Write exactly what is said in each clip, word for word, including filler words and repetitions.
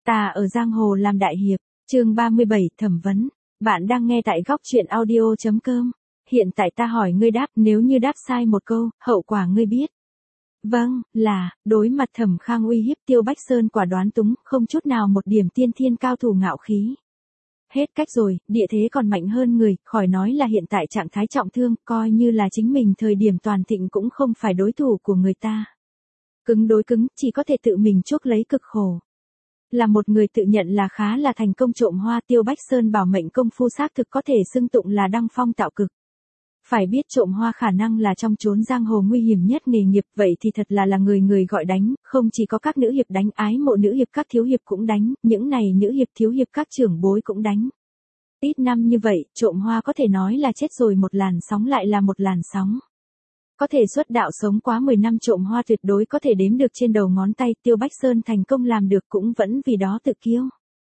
Ta ở giang hồ làm đại hiệp, chương ba mươi bảy thẩm vấn. Bạn đang nghe tại góc truyện audio chấm com. Hiện tại ta hỏi ngươi đáp, nếu như đáp sai một câu, hậu quả ngươi biết. Vâng, là, đối mặt Thẩm Khang uy hiếp, Tiêu Bách Sơn quả đoán túng, không chút nào một điểm tiên thiên cao thủ ngạo khí. Hết cách rồi, địa thế còn mạnh hơn người, khỏi nói là hiện tại trạng thái trọng thương, coi như là chính mình thời điểm toàn thịnh cũng không phải đối thủ của người ta. Cứng đối cứng, chỉ có thể tự mình chuốc lấy cực khổ. Là một người tự nhận là khá là thành công trộm hoa, Tiêu Bách Sơn bảo mệnh công phu xác thực có thể xưng tụng là đăng phong tạo cực. Phải biết trộm hoa khả năng là trong chốn giang hồ nguy hiểm nhất nghề nghiệp, vậy thì thật là là người người gọi đánh, không chỉ có các nữ hiệp đánh, ái mộ nữ hiệp các thiếu hiệp cũng đánh, những này nữ hiệp thiếu hiệp các trưởng bối cũng đánh. Ít năm như vậy, trộm hoa có thể nói là chết rồi một làn sóng lại là một làn sóng. Có thể xuất đạo sống quá mười năm trộm hoa tuyệt đối có thể đếm được trên đầu ngón tay, Tiêu Bách Sơn thành công làm được cũng vẫn vì đó tự kiêu.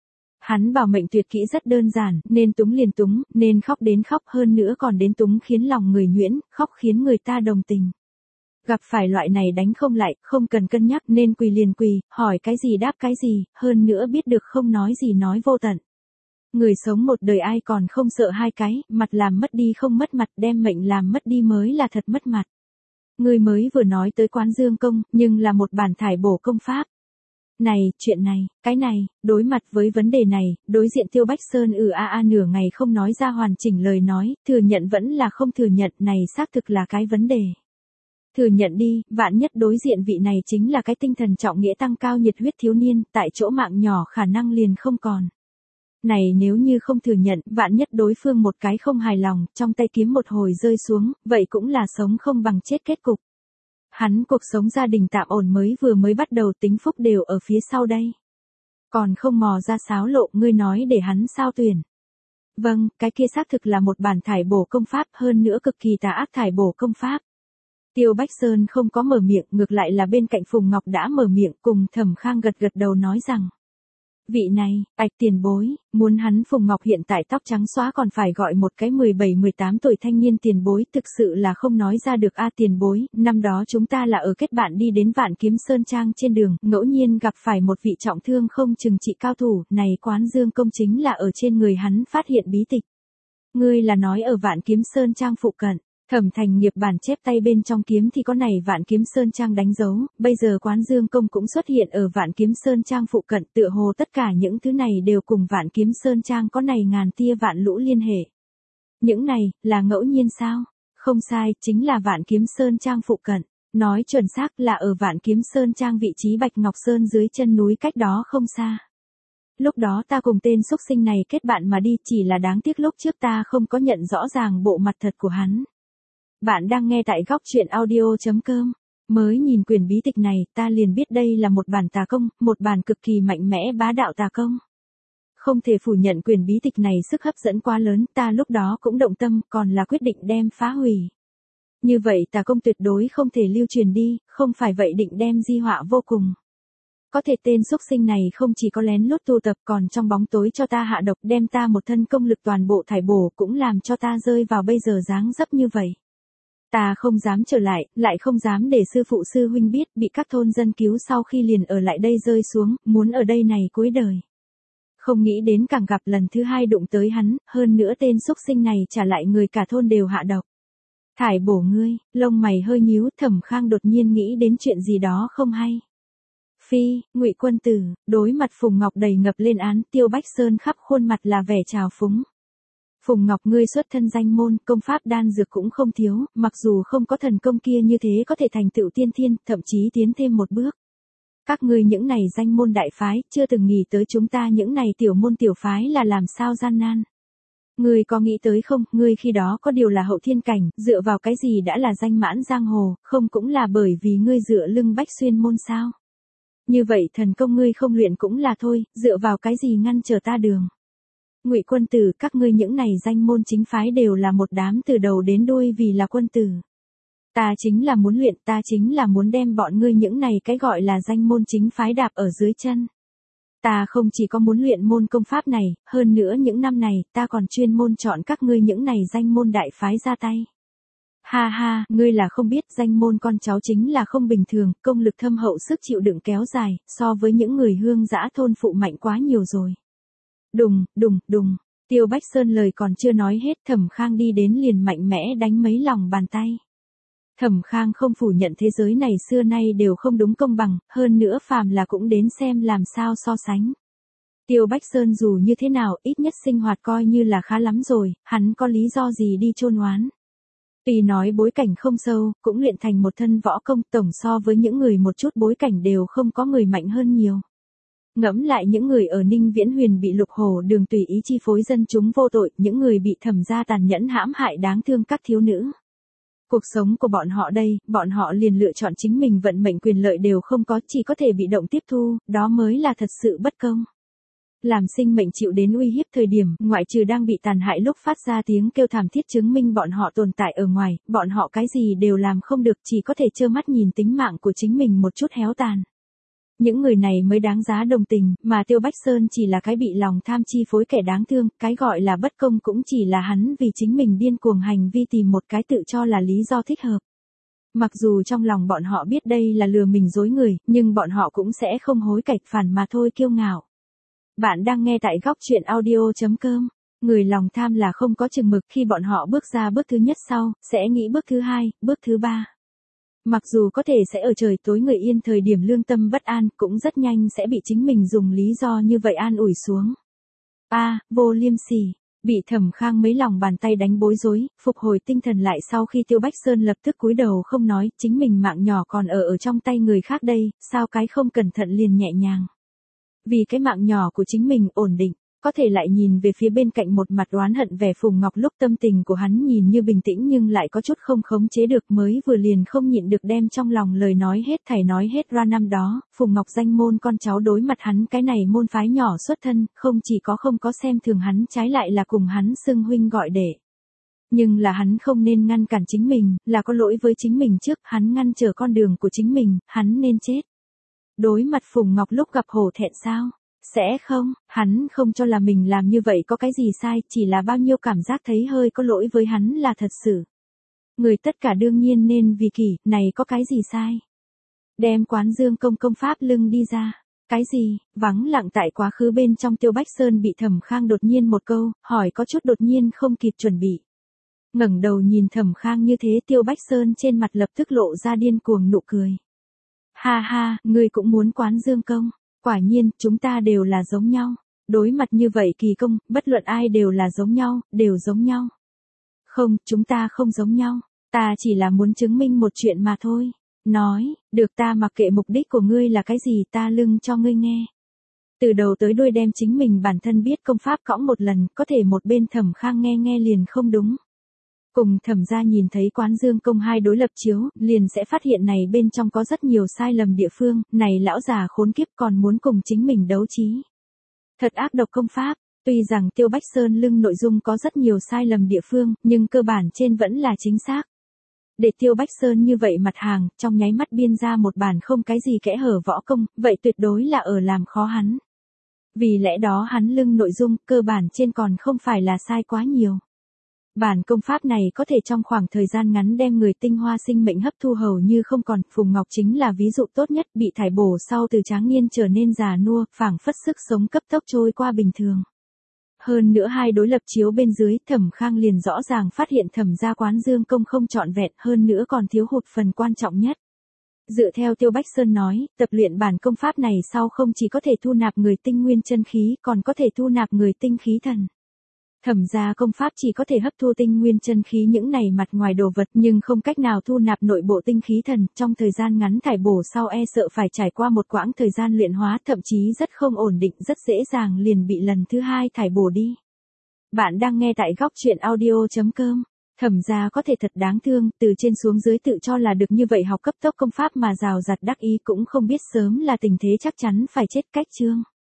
Hắn bảo mệnh tuyệt kỹ rất đơn giản, nên túng liền túng, nên khóc đến khóc, hơn nữa còn đến túng khiến lòng người nhuyễn, khóc khiến người ta đồng tình. Gặp phải loại này đánh không lại, không cần cân nhắc, nên quỳ liền quỳ, hỏi cái gì đáp cái gì, hơn nữa biết được không nói gì nói vô tận. Người sống một đời ai còn không sợ hai cái, mặt làm mất đi không mất mặt, đem mệnh làm mất đi mới là thật mất mặt. Người mới vừa nói tới Quán Dương Công, nhưng là một bản thải bổ công pháp. Này, chuyện này, cái này, đối mặt với vấn đề này, đối diện Tiêu Bách Sơn ừ a a nửa ngày không nói ra hoàn chỉnh lời nói, thừa nhận vẫn là không thừa nhận, này xác thực là cái vấn đề. Thừa nhận đi, vạn nhất đối diện vị này chính là cái tinh thần trọng nghĩa tăng cao nhiệt huyết thiếu niên, tại chỗ mạng nhỏ khả năng liền không còn. Này nếu như không thừa nhận, vạn nhất đối phương một cái không hài lòng, trong tay kiếm một hồi rơi xuống, vậy cũng là sống không bằng chết kết cục. Hắn cuộc sống gia đình tạm ổn mới vừa mới bắt đầu, tính phúc đều ở phía sau đây. Còn không mò ra xáo lộ, ngươi nói để hắn sao tuyển. Vâng, cái kia xác thực là một bản thải bổ công pháp, hơn nữa cực kỳ tà ác thải bổ công pháp. Tiêu Bách Sơn không có mở miệng, ngược lại là bên cạnh Phùng Ngọc đã mở miệng, cùng Thẩm Khang gật gật đầu nói rằng. Vị này, ạch tiền bối, muốn hắn Phùng Ngọc hiện tại tóc trắng xóa còn phải gọi một cái mười bảy mười tám tuổi thanh niên tiền bối, thực sự là không nói ra được a tiền bối, năm đó chúng ta là ở kết bạn đi đến Vạn Kiếm Sơn Trang trên đường, ngẫu nhiên gặp phải một vị trọng thương không chừng trị cao thủ, này Quán Dương Công chính là ở trên người hắn phát hiện bí tịch. Ngươi là nói ở Vạn Kiếm Sơn Trang phụ cận. Thẩm Thành Nghiệp bản chép tay bên trong kiếm thì có này Vạn Kiếm Sơn Trang đánh dấu, bây giờ Quán Dương Công cũng xuất hiện ở Vạn Kiếm Sơn Trang phụ cận, tựa hồ tất cả những thứ này đều cùng Vạn Kiếm Sơn Trang có này ngàn tia vạn lũ liên hệ. Những này, là ngẫu nhiên sao? Không sai, chính là Vạn Kiếm Sơn Trang phụ cận. Nói chuẩn xác là ở Vạn Kiếm Sơn Trang vị trí Bạch Ngọc Sơn dưới chân núi cách đó không xa. Lúc đó ta cùng tên xúc sinh này kết bạn mà đi, chỉ là đáng tiếc lúc trước ta không có nhận rõ ràng bộ mặt thật của hắn. Bạn đang nghe tại góc truyện audio chấm com. Mới nhìn quyển bí tịch này, ta liền biết đây là một bản tà công, một bản cực kỳ mạnh mẽ bá đạo tà công. Không thể phủ nhận quyển bí tịch này sức hấp dẫn quá lớn, ta lúc đó cũng động tâm, còn là quyết định đem phá hủy. Như vậy tà công tuyệt đối không thể lưu truyền đi, không phải vậy định đem di họa vô cùng. Có thể tên xúc sinh này không chỉ có lén lút tu tập, còn trong bóng tối cho ta hạ độc, đem ta một thân công lực toàn bộ thải bổ, cũng làm cho ta rơi vào bây giờ dáng dấp như vậy. Ta không dám trở lại, lại không dám để sư phụ sư huynh biết, bị các thôn dân cứu sau khi liền ở lại đây rơi xuống, muốn ở đây này cuối đời. Không nghĩ đến càng gặp lần thứ hai đụng tới hắn, hơn nữa tên xúc sinh này trả lại người cả thôn đều hạ độc. Thải bổ ngươi, lông mày hơi nhíu, Thẩm Khang đột nhiên nghĩ đến chuyện gì đó không hay. Phi, Ngụy Quân Tử, đối mặt Phùng Ngọc đầy ngập lên án, Tiêu Bách Sơn khắp khuôn mặt là vẻ trào phúng. Phùng Ngọc ngươi xuất thân danh môn, công pháp đan dược cũng không thiếu, mặc dù không có thần công kia như thế có thể thành tựu tiên thiên, thậm chí tiến thêm một bước. Các ngươi những này danh môn đại phái, chưa từng nghĩ tới chúng ta những này tiểu môn tiểu phái là làm sao gian nan. Ngươi có nghĩ tới không, ngươi khi đó có điều là hậu thiên cảnh, dựa vào cái gì đã là danh mãn giang hồ, không cũng là bởi vì ngươi dựa lưng Bách Xuyên môn sao. Như vậy thần công ngươi không luyện cũng là thôi, dựa vào cái gì ngăn trở ta đường. Ngụy Quân Tử, các ngươi những này danh môn chính phái đều là một đám từ đầu đến đuôi vì là quân tử. Ta chính là muốn luyện, ta chính là muốn đem bọn ngươi những này cái gọi là danh môn chính phái đạp ở dưới chân. Ta không chỉ có muốn luyện môn công pháp này, hơn nữa những năm này, ta còn chuyên môn chọn các ngươi những này danh môn đại phái ra tay. Ha ha, ngươi là không biết danh môn con cháu chính là không bình thường, công lực thâm hậu sức chịu đựng kéo dài, so với những người hương dã thôn phụ mạnh quá nhiều rồi. Đùng, đùng, đùng, Tiêu Bách Sơn lời còn chưa nói hết, Thẩm Khang đi đến liền mạnh mẽ đánh mấy lòng bàn tay. Thẩm Khang không phủ nhận thế giới này xưa nay đều không đúng công bằng, hơn nữa phàm là cũng đến xem làm sao so sánh. Tiêu Bách Sơn dù như thế nào, ít nhất sinh hoạt coi như là khá lắm rồi, hắn có lý do gì đi chôn oán. Tuy nói bối cảnh không sâu, cũng luyện thành một thân võ công, tổng so với những người một chút bối cảnh đều không có người mạnh hơn nhiều. Ngẫm lại những người ở Ninh Viễn Huyền bị Lục Hổ Đường tùy ý chi phối dân chúng vô tội, những người bị Thẩm gia tàn nhẫn hãm hại đáng thương các thiếu nữ. Cuộc sống của bọn họ đây, bọn họ liền lựa chọn chính mình vận mệnh quyền lợi đều không có, chỉ có thể bị động tiếp thu, đó mới là thật sự bất công. Làm sinh mệnh chịu đến uy hiếp thời điểm, ngoại trừ đang bị tàn hại lúc phát ra tiếng kêu thảm thiết chứng minh bọn họ tồn tại ở ngoài, bọn họ cái gì đều làm không được, chỉ có thể trơ mắt nhìn tính mạng của chính mình một chút héo tàn. Những người này mới đáng giá đồng tình, mà Tiêu Bách Sơn chỉ là cái bị lòng tham chi phối kẻ đáng thương, cái gọi là bất công cũng chỉ là hắn vì chính mình điên cuồng hành vi tìm một cái tự cho là lý do thích hợp. Mặc dù trong lòng bọn họ biết đây là lừa mình dối người, nhưng bọn họ cũng sẽ không hối cải, phản mà thôi kiêu ngạo. Bạn đang nghe tại góc truyện audio chấm com. Người lòng tham là không có chừng mực, khi bọn họ bước ra bước thứ nhất sau, sẽ nghĩ bước thứ hai, bước thứ ba. Mặc dù có thể sẽ ở trời tối người yên thời điểm lương tâm bất an, cũng rất nhanh sẽ bị chính mình dùng lý do như vậy an ủi xuống. A, à, vô liêm sỉ. Bị Thẩm Khang mấy lòng bàn tay đánh bối rối, phục hồi tinh thần lại sau khi Tiêu Bách Sơn lập tức cúi đầu không nói, chính mình mạng nhỏ còn ở ở trong tay người khác đây, sao cái không cẩn thận liền nhẹ nhàng. Vì cái mạng nhỏ của chính mình ổn định, có thể lại nhìn về phía bên cạnh một mặt oán hận vẻ Phùng Ngọc lúc tâm tình của hắn nhìn như bình tĩnh nhưng lại có chút không khống chế được, mới vừa liền không nhịn được đem trong lòng lời nói hết thảy nói hết ra. Năm đó, Phùng Ngọc danh môn con cháu đối mặt hắn cái này môn phái nhỏ xuất thân, không chỉ có không có xem thường hắn, trái lại là cùng hắn xưng huynh gọi đệ. Nhưng là hắn không nên ngăn cản chính mình, là có lỗi với chính mình trước, hắn ngăn trở con đường của chính mình, hắn nên chết. Đối mặt Phùng Ngọc lúc gặp hổ thẹn sao? Sẽ không, hắn không cho là mình làm như vậy có cái gì sai, chỉ là bao nhiêu cảm giác thấy hơi có lỗi với hắn là thật sự. Người tất cả đương nhiên nên vì kỷ, này có cái gì sai? Đem Quán Dương công công pháp lưng đi ra. Cái gì? Vắng lặng tại quá khứ bên trong Tiêu Bách Sơn bị Thẩm Khang đột nhiên một câu, hỏi có chút đột nhiên không kịp chuẩn bị. Ngẩng đầu nhìn Thẩm Khang như thế, Tiêu Bách Sơn trên mặt lập tức lộ ra điên cuồng nụ cười. Ha ha, ngươi cũng muốn Quán Dương công. Quả nhiên, chúng ta đều là giống nhau. Đối mặt như vậy kỳ công, bất luận ai đều là giống nhau, đều giống nhau. Không, chúng ta không giống nhau. Ta chỉ là muốn chứng minh một chuyện mà thôi. Nói, được, ta mặc kệ mục đích của ngươi là cái gì, ta lưng cho ngươi nghe. Từ đầu tới đuôi đem chính mình bản thân biết công pháp cõng một lần, có thể một bên Thẩm Khang nghe nghe liền không đúng. Cùng Thẩm gia nhìn thấy Quán Dương công hai đối lập chiếu, liền sẽ phát hiện này bên trong có rất nhiều sai lầm địa phương, này lão già khốn kiếp còn muốn cùng chính mình đấu trí. Thật ác độc công pháp, tuy rằng Tiêu Bách Sơn lưng nội dung có rất nhiều sai lầm địa phương, nhưng cơ bản trên vẫn là chính xác. Để Tiêu Bách Sơn như vậy mặt hàng, trong nháy mắt biên ra một bản không cái gì kẽ hở võ công, vậy tuyệt đối là ở làm khó hắn. Vì lẽ đó hắn lưng nội dung, cơ bản trên còn không phải là sai quá nhiều. Bản công pháp này có thể trong khoảng thời gian ngắn đem người tinh hoa sinh mệnh hấp thu hầu như không còn, Phùng Ngọc chính là ví dụ tốt nhất, bị thải bổ sau từ tráng niên trở nên già nua, phảng phất sức sống cấp tốc trôi qua bình thường. Hơn nữa hai đối lập chiếu bên dưới, Thẩm Khang liền rõ ràng phát hiện Thẩm gia Quán Dương công không trọn vẹn, hơn nữa còn thiếu hụt phần quan trọng nhất. Dựa theo Tiêu Bách Sơn nói, tập luyện bản công pháp này sau không chỉ có thể thu nạp người tinh nguyên chân khí, còn có thể thu nạp người tinh khí thần. Thẩm gia công pháp chỉ có thể hấp thu tinh nguyên chân khí những này mặt ngoài đồ vật, nhưng không cách nào thu nạp nội bộ tinh khí thần, trong thời gian ngắn thải bổ sau e sợ phải trải qua một quãng thời gian luyện hóa, thậm chí rất không ổn định, rất dễ dàng liền bị lần thứ hai thải bổ đi. Bạn đang nghe tại góc truyện audio chấm com. Thẩm gia có thể thật đáng thương, từ trên xuống dưới tự cho là được như vậy học cấp tốc công pháp mà rào rạt đắc ý, cũng không biết sớm là tình thế chắc chắn phải chết cách chương.